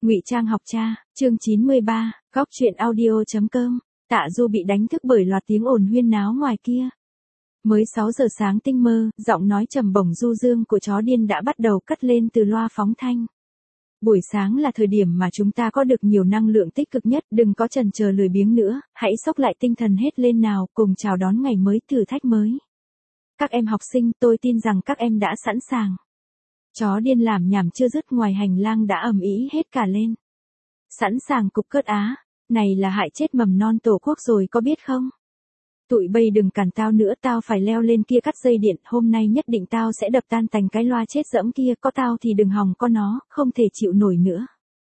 Ngụy Trang học cha, chương 93, góc truyện audio.com. Tạ Du bị đánh thức bởi loạt tiếng ồn huyên náo ngoài kia. Mới 6 giờ sáng tinh mơ, giọng nói trầm bổng du dương của chó điên đã bắt đầu cất lên từ loa phóng thanh. Buổi sáng là thời điểm mà chúng ta có được nhiều năng lượng tích cực nhất, đừng có chần chờ lười biếng nữa, hãy xốc lại tinh thần hết lên nào, cùng chào đón ngày mới, thử thách mới. Các em học sinh, tôi tin rằng các em đã sẵn sàng. Chó điên làm nhảm chưa dứt, ngoài hành lang đã ầm ĩ hết cả lên. Sẵn sàng cục cớt á, này là hại chết mầm non tổ quốc rồi có biết không? Tụi bây đừng cản tao nữa, tao phải leo lên kia cắt dây điện, hôm nay nhất định tao sẽ đập tan tành cái loa chết dẫm kia, có tao thì đừng hòng có nó, không thể chịu nổi nữa.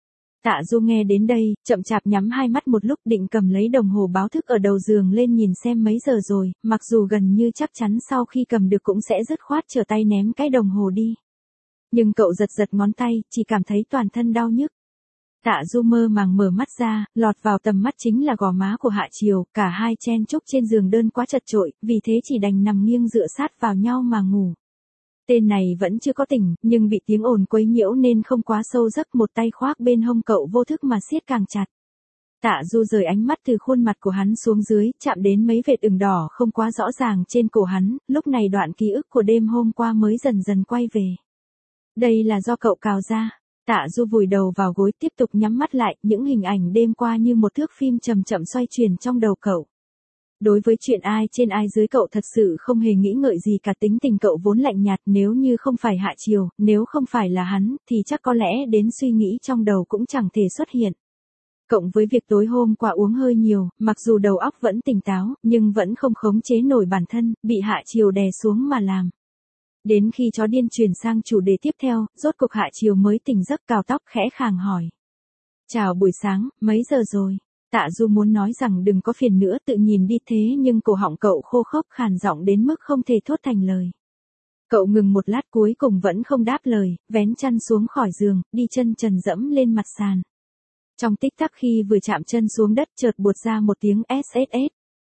Tạ Du nghe đến đây, chậm chạp nhắm hai mắt một lúc, định cầm lấy đồng hồ báo thức ở đầu giường lên nhìn xem mấy giờ rồi, mặc dù gần như chắc chắn sau khi cầm được cũng sẽ dứt khoát trở tay ném cái đồng hồ đi. Nhưng cậu giật giật ngón tay, chỉ cảm thấy toàn thân đau nhức. Tạ Du mơ màng mở mắt ra, lọt vào tầm mắt chính là gò má của Hạ Triều, cả hai chen chúc trên giường đơn quá chật chội, vì thế chỉ đành nằm nghiêng dựa sát vào nhau mà ngủ. Tên này vẫn chưa có tỉnh, nhưng bị tiếng ồn quấy nhiễu nên không quá sâu giấc, một tay khoác bên hông cậu vô thức mà siết càng chặt. Tạ Du rời ánh mắt từ khuôn mặt của hắn xuống dưới, chạm đến mấy vệt ửng đỏ không quá rõ ràng trên cổ hắn, lúc này đoạn ký ức của đêm hôm qua mới dần dần quay về. Đây là do cậu cào ra. Tạ Du vùi đầu vào gối tiếp tục nhắm mắt lại, những hình ảnh đêm qua như một thước phim chậm chậm xoay chuyển trong đầu cậu. Đối với chuyện ai trên ai dưới cậu thật sự không hề nghĩ ngợi gì cả, tính tình cậu vốn lạnh nhạt, nếu như không phải Hạ Triều, nếu không phải là hắn, thì chắc có lẽ đến suy nghĩ trong đầu cũng chẳng thể xuất hiện. Cộng với việc tối hôm qua uống hơi nhiều, mặc dù đầu óc vẫn tỉnh táo, nhưng vẫn không khống chế nổi bản thân, bị Hạ Triều đè xuống mà làm. Đến khi chó điên chuyển sang chủ đề tiếp theo, rốt cuộc Hạ Triều mới tỉnh giấc, cào tóc khẽ khàng hỏi. Chào buổi sáng, mấy giờ rồi? Tạ Du muốn nói rằng đừng có phiền nữa, tự nhìn đi, thế nhưng cổ họng cậu khô khốc khàn giọng đến mức không thể thốt thành lời. Cậu ngừng một lát cuối cùng vẫn không đáp lời, vén chăn xuống khỏi giường, đi chân trần dẫm lên mặt sàn. Trong tích tắc khi vừa chạm chân xuống đất chợt buột ra một tiếng SSS.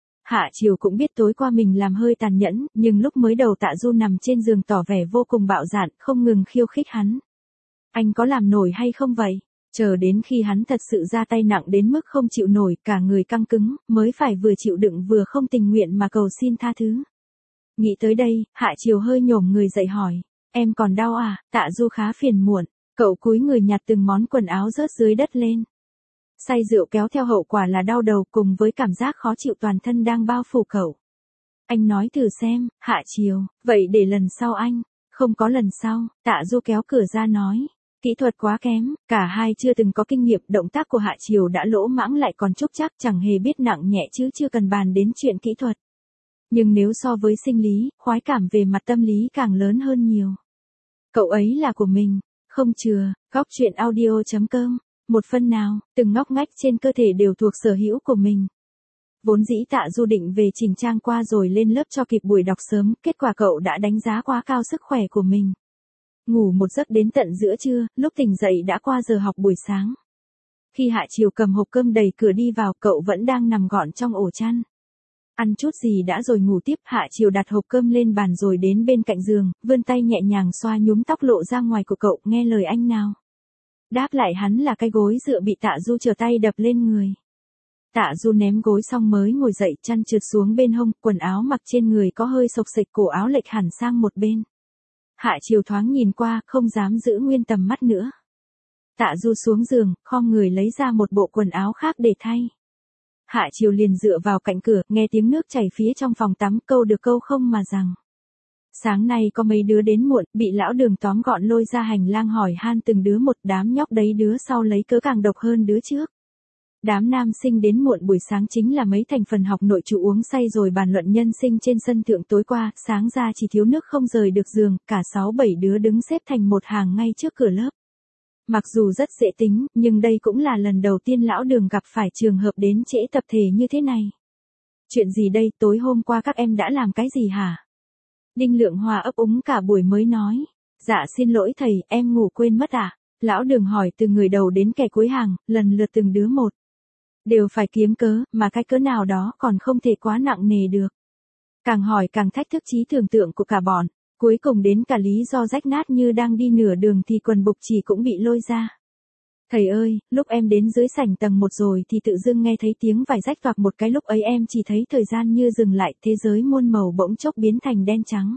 Hạ Triều cũng biết tối qua mình làm hơi tàn nhẫn, nhưng lúc mới đầu Tạ Du nằm trên giường tỏ vẻ vô cùng bạo dạn, không ngừng khiêu khích hắn. Anh có làm nổi hay không vậy? Chờ đến khi hắn thật sự ra tay nặng đến mức không chịu nổi, cả người căng cứng, mới phải vừa chịu đựng vừa không tình nguyện mà cầu xin tha thứ. Nghĩ tới đây, Hạ Triều hơi nhổm người dậy hỏi. Em còn đau à? Tạ Du khá phiền muộn, cậu cúi người nhặt từng món quần áo rớt dưới đất lên. Say rượu kéo theo hậu quả là đau đầu cùng với cảm giác khó chịu toàn thân đang bao phủ cậu. Anh nói thử xem, Hạ Triều, vậy để lần sau anh. Không có lần sau, Tạ Du kéo cửa ra nói. Kỹ thuật quá kém, cả hai chưa từng có kinh nghiệm, động tác của Hạ Triều đã lỗ mãng lại còn trúc chắc, chẳng hề biết nặng nhẹ chứ chưa cần bàn đến chuyện kỹ thuật. Nhưng nếu so với sinh lý, khoái cảm về mặt tâm lý càng lớn hơn nhiều. Cậu ấy là của mình, không chừa, góc truyện audio.com. Một phần nào, từng ngóc ngách trên cơ thể đều thuộc sở hữu của mình. Vốn dĩ Tạ Du định về chỉnh trang qua rồi lên lớp cho kịp buổi đọc sớm, kết quả cậu đã đánh giá quá cao sức khỏe của mình. Ngủ một giấc đến tận giữa trưa, lúc tỉnh dậy đã qua giờ học buổi sáng. Khi Hạ Triều cầm hộp cơm đầy cửa đi vào, cậu vẫn đang nằm gọn trong ổ chăn. Ăn chút gì đã rồi ngủ tiếp. Hạ Triều đặt hộp cơm lên bàn rồi đến bên cạnh giường, vươn tay nhẹ nhàng xoa nhúm tóc lộ ra ngoài của cậu, nghe lời anh nào. Đáp lại hắn là cái gối dựa bị Tạ Du trở tay đập lên người. Tạ Du ném gối xong mới ngồi dậy, chăn trượt xuống bên hông, quần áo mặc trên người có hơi xộc xệch, cổ áo lệch hẳn sang một bên. Hạ Triều thoáng nhìn qua, không dám giữ nguyên tầm mắt nữa. Tạ Du xuống giường, khom người lấy ra một bộ quần áo khác để thay. Hạ Triều liền dựa vào cạnh cửa, nghe tiếng nước chảy phía trong phòng tắm, câu được câu không mà rằng. Sáng nay có mấy đứa đến muộn, bị lão Đường tóm gọn lôi ra hành lang hỏi han từng đứa một, đám nhóc đấy đứa sau lấy cớ càng độc hơn đứa trước. Đám nam sinh đến muộn buổi sáng chính là mấy thành phần học nội trú uống say rồi bàn luận nhân sinh trên sân thượng tối qua, sáng ra chỉ thiếu nước không rời được giường, cả 6-7 đứa đứng xếp thành một hàng ngay trước cửa lớp. Mặc dù rất dễ tính, nhưng đây cũng là lần đầu tiên lão Đường gặp phải trường hợp đến trễ tập thể như thế này. Chuyện gì đây, tối hôm qua các em đã làm cái gì hả? Đinh Lượng Hòa ấp úng cả buổi mới nói. Dạ xin lỗi thầy, em ngủ quên mất à? Lão Đường hỏi từ người đầu đến kẻ cuối hàng, lần lượt từng đứa một. Đều phải kiếm cớ, mà cái cớ nào đó còn không thể quá nặng nề được. Càng hỏi càng thách thức trí tưởng tượng của cả bọn, cuối cùng đến cả lý do rách nát như đang đi nửa đường thì quần bục chỉ cũng bị lôi ra. Thầy ơi, lúc em đến dưới sảnh tầng 1 rồi thì tự dưng nghe thấy tiếng vải rách toạc một cái, lúc ấy em chỉ thấy thời gian như dừng lại, thế giới muôn màu bỗng chốc biến thành đen trắng.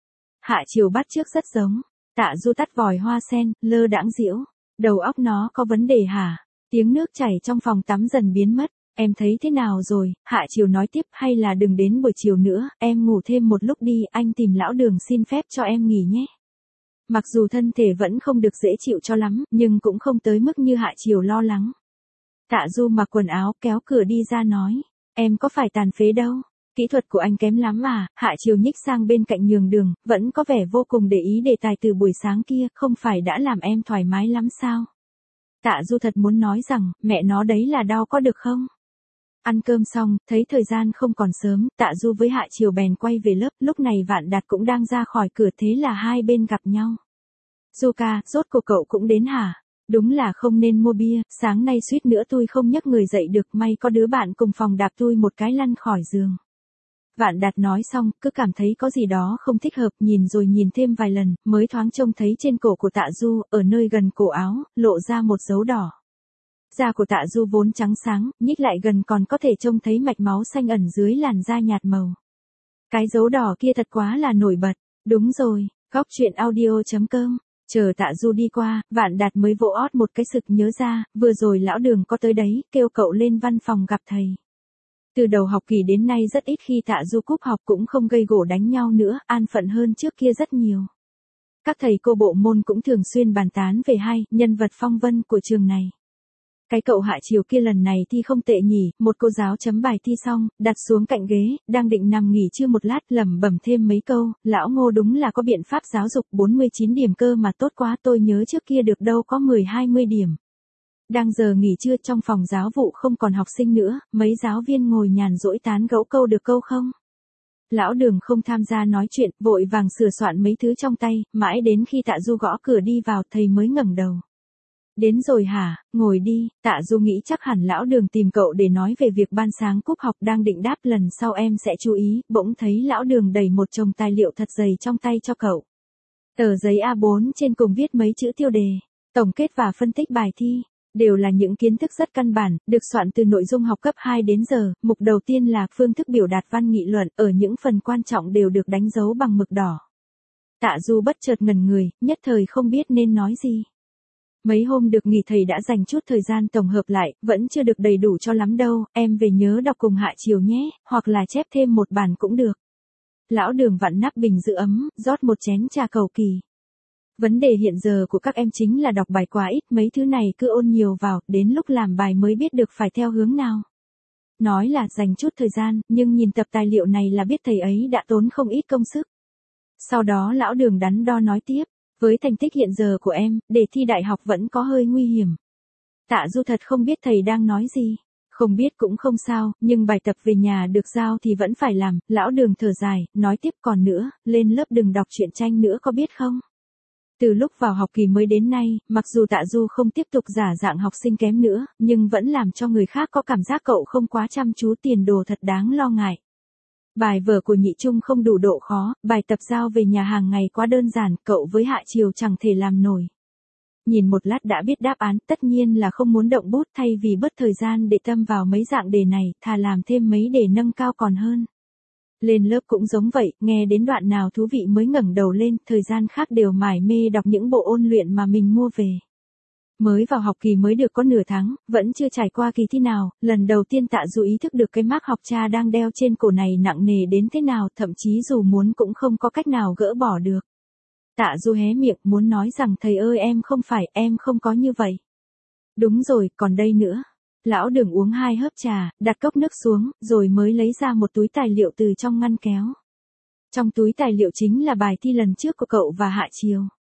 Hạ Chiều bắt chước rất giống. Tạ Du tắt vòi hoa sen, lơ đãng giễu. Đầu óc nó có vấn đề hả? Tiếng nước chảy trong phòng tắm dần biến mất. Em thấy thế nào rồi? Hạ Chiều nói tiếp, hay là đừng đến buổi chiều nữa, em ngủ thêm một lúc đi, anh tìm lão Đường xin phép cho em nghỉ nhé. Mặc dù thân thể vẫn không được dễ chịu cho lắm, nhưng cũng không tới mức như Hạ Chiều lo lắng. Tạ Du mặc quần áo kéo cửa đi ra nói, em có phải tàn phế đâu. Kỹ thuật của anh kém lắm à? Hạ Chiều nhích sang bên cạnh nhường đường, vẫn có vẻ vô cùng để ý đề tài từ buổi sáng kia, không phải đã làm em thoải mái lắm sao? Tạ Du thật muốn nói rằng, mẹ nó đấy là đau có được không? Ăn cơm xong, thấy thời gian không còn sớm, Tạ Du với Hạ Chiều bèn quay về lớp, lúc này Vạn Đạt cũng đang ra khỏi cửa, thế là hai bên gặp nhau. Du ca, rốt cuộc cậu cũng đến hả? Đúng là không nên mua bia, sáng nay suýt nữa tôi không nhấc người dậy được, may có đứa bạn cùng phòng đạp tôi một cái lăn khỏi giường. Vạn Đạt nói xong, cứ cảm thấy có gì đó không thích hợp, nhìn rồi nhìn thêm vài lần, mới thoáng trông thấy trên cổ của Tạ Du, ở nơi gần cổ áo, lộ ra một dấu đỏ. Da của Tạ Du vốn trắng sáng, nhích lại gần còn có thể trông thấy mạch máu xanh ẩn dưới làn da nhạt màu. Cái dấu đỏ kia thật quá là nổi bật. Đúng rồi, góc truyện audio.com. Chờ Tạ Du đi qua, Vạn Đạt mới vỗ ót một cái sực nhớ ra, vừa rồi lão Đường có tới đấy, kêu cậu lên văn phòng gặp thầy. Từ đầu học kỳ đến nay rất ít khi Tạ Du cúp học, cũng không gây gổ đánh nhau nữa, an phận hơn trước kia rất nhiều. Các thầy cô bộ môn cũng thường xuyên bàn tán về hai nhân vật phong vân của trường này. Cái cậu Hạ Chiều kia lần này thi không tệ nhỉ, một cô giáo chấm bài thi xong, đặt xuống cạnh ghế, đang định nằm nghỉ trưa một lát, lẩm bẩm thêm mấy câu, lão Ngô đúng là có biện pháp giáo dục, 49 điểm cơ mà, tốt quá, tôi nhớ trước kia được đâu có 10-20 điểm. Đang giờ nghỉ trưa, trong phòng giáo vụ không còn học sinh nữa, mấy giáo viên ngồi nhàn rỗi tán gẫu câu được câu không. Lão Đường không tham gia nói chuyện, vội vàng sửa soạn mấy thứ trong tay, mãi đến khi Tạ Du gõ cửa đi vào, thầy mới ngẩng đầu. Đến rồi hả, ngồi đi. Tạ Du nghĩ chắc hẳn lão Đường tìm cậu để nói về việc ban sáng cúp học, đang định đáp lần sau em sẽ chú ý, bỗng thấy lão Đường đẩy một chồng tài liệu thật dày trong tay cho cậu. Tờ giấy A4 trên cùng viết mấy chữ tiêu đề, tổng kết và phân tích bài thi. Đều là những kiến thức rất căn bản, được soạn từ nội dung học cấp 2 đến giờ. Mục đầu tiên là phương thức biểu đạt văn nghị luận, ở những phần quan trọng đều được đánh dấu bằng mực đỏ. Tạ Du bất chợt ngẩn người, nhất thời không biết nên nói gì. Mấy hôm được nghỉ thầy đã dành chút thời gian tổng hợp lại, vẫn chưa được đầy đủ cho lắm đâu, em về nhớ đọc cùng Hạ Chiều nhé, hoặc là chép thêm một bản cũng được. Lão Đường vặn nắp bình giữ ấm, rót một chén trà cầu kỳ. Vấn đề hiện giờ của các em chính là đọc bài quá ít, mấy thứ này cứ ôn nhiều vào, đến lúc làm bài mới biết được phải theo hướng nào. Nói là dành chút thời gian, nhưng nhìn tập tài liệu này là biết thầy ấy đã tốn không ít công sức. Sau đó lão Đường đắn đo nói tiếp, với thành tích hiện giờ của em, để thi đại học vẫn có hơi nguy hiểm. Tạ Du thật không biết thầy đang nói gì. Không biết cũng không sao, nhưng bài tập về nhà được giao thì vẫn phải làm. Lão Đường thở dài, nói tiếp, còn nữa, lên lớp đừng đọc truyện tranh nữa có biết không? Từ lúc vào học kỳ mới đến nay, mặc dù Tạ Du không tiếp tục giả dạng học sinh kém nữa, nhưng vẫn làm cho người khác có cảm giác cậu không quá chăm chú, tiền đồ thật đáng lo ngại. Bài vở của nhị trung không đủ độ khó, bài tập giao về nhà hàng ngày quá đơn giản, cậu với Hạ Chiều chẳng thể làm nổi. Nhìn một lát đã biết đáp án, tất nhiên là không muốn động bút, thay vì bớt thời gian để tâm vào mấy dạng đề này, thà làm thêm mấy đề nâng cao còn hơn. Lên lớp cũng giống vậy, nghe đến đoạn nào thú vị mới ngẩng đầu lên, thời gian khác đều mải mê đọc những bộ ôn luyện mà mình mua về. Mới vào học kỳ mới được có nửa tháng, vẫn chưa trải qua kỳ thi nào, lần đầu tiên Tạ Du ý thức được cái mác học cha đang đeo trên cổ này nặng nề đến thế nào, thậm chí dù muốn cũng không có cách nào gỡ bỏ được. Tạ Du hé miệng muốn nói rằng thầy ơi em không có như vậy. Đúng rồi, còn đây nữa. Lão Đường uống 2 hớp trà, đặt cốc nước xuống, rồi mới lấy ra một túi tài liệu từ trong ngăn kéo. Trong túi tài liệu chính là bài thi lần trước của cậu và Hạ Chiều.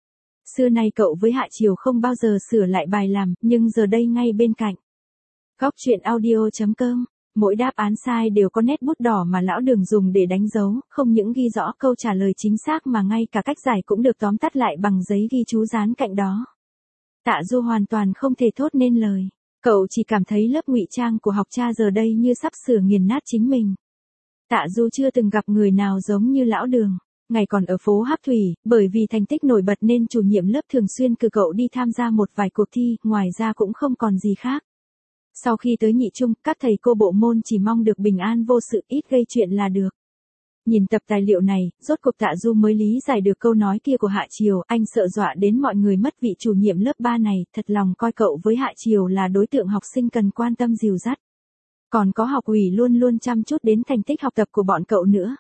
Xưa nay cậu với Hạ Chiều không bao giờ sửa lại bài làm, nhưng giờ đây ngay bên cạnh. Góc truyện audio.com. Mỗi đáp án sai đều có nét bút đỏ mà lão Đường dùng để đánh dấu, không những ghi rõ câu trả lời chính xác mà ngay cả cách giải cũng được tóm tắt lại bằng giấy ghi chú dán cạnh đó. Tạ Du hoàn toàn không thể thốt nên lời. Cậu chỉ cảm thấy lớp ngụy trang của học cha giờ đây như sắp sửa nghiền nát chính mình. Tạ Du chưa từng gặp người nào giống như lão Đường. Ngày còn ở phố Hắc Thủy, bởi vì thành tích nổi bật nên chủ nhiệm lớp thường xuyên cử cậu đi tham gia một vài cuộc thi, ngoài ra cũng không còn gì khác. Sau khi tới nhị trung, các thầy cô bộ môn chỉ mong được bình an vô sự, ít gây chuyện là được. Nhìn tập tài liệu này, rốt cuộc Tạ Du mới lý giải được câu nói kia của Hạ Triều, anh sợ dọa đến mọi người mất vị chủ nhiệm lớp 3 này, thật lòng coi cậu với Hạ Triều là đối tượng học sinh cần quan tâm dìu dắt. Còn có học ủy luôn luôn chăm chút đến thành tích học tập của bọn cậu nữa.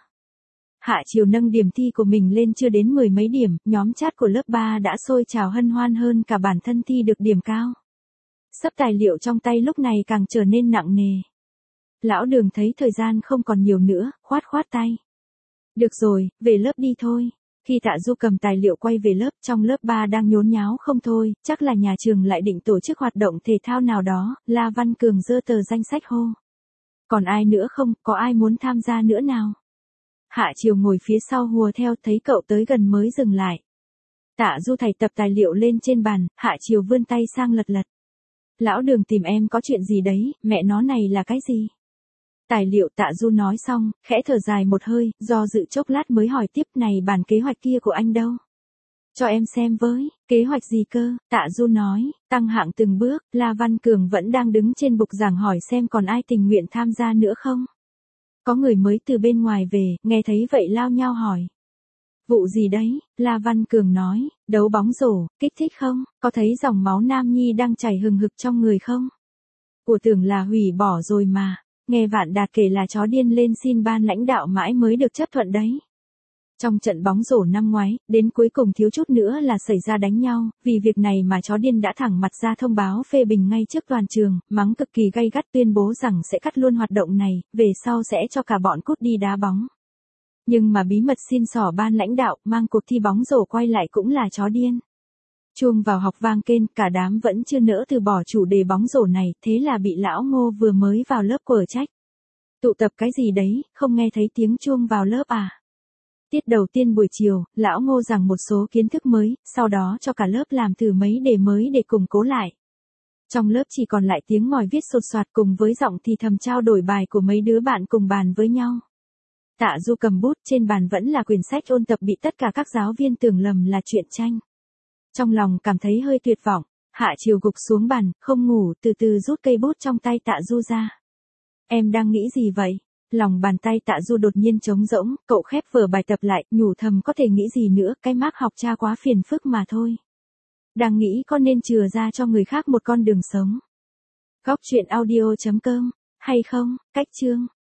Hạ Triều nâng điểm thi của mình lên chưa đến 10 mấy điểm, nhóm chat của lớp 3 đã sôi trào hân hoan hơn cả bản thân thi được điểm cao. Sấp tài liệu trong tay lúc này càng trở nên nặng nề. Lão Đường thấy thời gian không còn nhiều nữa, khoát khoát tay. Được rồi, về lớp đi thôi. Khi Tạ Du cầm tài liệu quay về lớp, trong lớp 3 đang nhốn nháo không thôi, chắc là nhà trường lại định tổ chức hoạt động thể thao nào đó, La Văn Cường giơ tờ danh sách hô. Còn ai nữa không, có ai muốn tham gia nữa nào? Hạ Triều ngồi phía sau hùa theo, thấy cậu tới gần mới dừng lại. Tạ Du thảy tập tài liệu lên trên bàn, Hạ Triều vươn tay sang lật lật. Lão Đường tìm em có chuyện gì đấy, mẹ nó này là cái gì? Tài liệu, Tạ Du nói xong, khẽ thở dài một hơi, do dự chốc lát mới hỏi tiếp, này bản kế hoạch kia của anh đâu? Cho em xem với, kế hoạch gì cơ? Tạ Du nói, tăng hạng từng bước, La Văn Cường vẫn đang đứng trên bục giảng hỏi xem còn ai tình nguyện tham gia nữa không? Có người mới từ bên ngoài về, nghe thấy vậy lao nhau hỏi. Vụ gì đấy? La Văn Cường nói, đấu bóng rổ, kích thích không? Có thấy dòng máu nam nhi đang chảy hừng hực trong người không? Của tưởng là hủy bỏ rồi mà. Nghe Vạn Đạt kể là chó điên lên xin ban lãnh đạo mãi mới được chấp thuận đấy. Trong trận bóng rổ năm ngoái, đến cuối cùng thiếu chút nữa là xảy ra đánh nhau, vì việc này mà chó điên đã thẳng mặt ra thông báo phê bình ngay trước toàn trường, mắng cực kỳ gay gắt, tuyên bố rằng sẽ cắt luôn hoạt động này, về sau sẽ cho cả bọn cút đi đá bóng. Nhưng mà bí mật xin xỏ ban lãnh đạo, mang cuộc thi bóng rổ quay lại cũng là chó điên. Chuông vào học vang kên, cả đám vẫn chưa nỡ từ bỏ chủ đề bóng rổ này, thế là bị lão Ngô vừa mới vào lớp quở trách. Tụ tập cái gì đấy, không nghe thấy tiếng chuông vào lớp à? Tiết đầu tiên buổi chiều, lão Ngô giảng một số kiến thức mới, sau đó cho cả lớp làm thử mấy đề mới để củng cố lại. Trong lớp chỉ còn lại tiếng ngòi viết sột soạt cùng với giọng thì thầm trao đổi bài của mấy đứa bạn cùng bàn với nhau. Tạ Du cầm bút, trên bàn vẫn là quyển sách ôn tập bị tất cả các giáo viên tưởng lầm là truyện tranh. Trong lòng cảm thấy hơi tuyệt vọng, Hạ Triều gục xuống bàn, không ngủ, từ từ rút cây bút trong tay Tạ Du ra. Em đang nghĩ gì vậy? Lòng bàn tay Tạ Du đột nhiên trống rỗng, cậu khép vở bài tập lại, nhủ thầm có thể nghĩ gì nữa, cái mác học cha quá phiền phức mà thôi. Đang nghĩ có nên chừa ra cho người khác một con đường sống. Góc truyện audio.com, hay không, cách chương.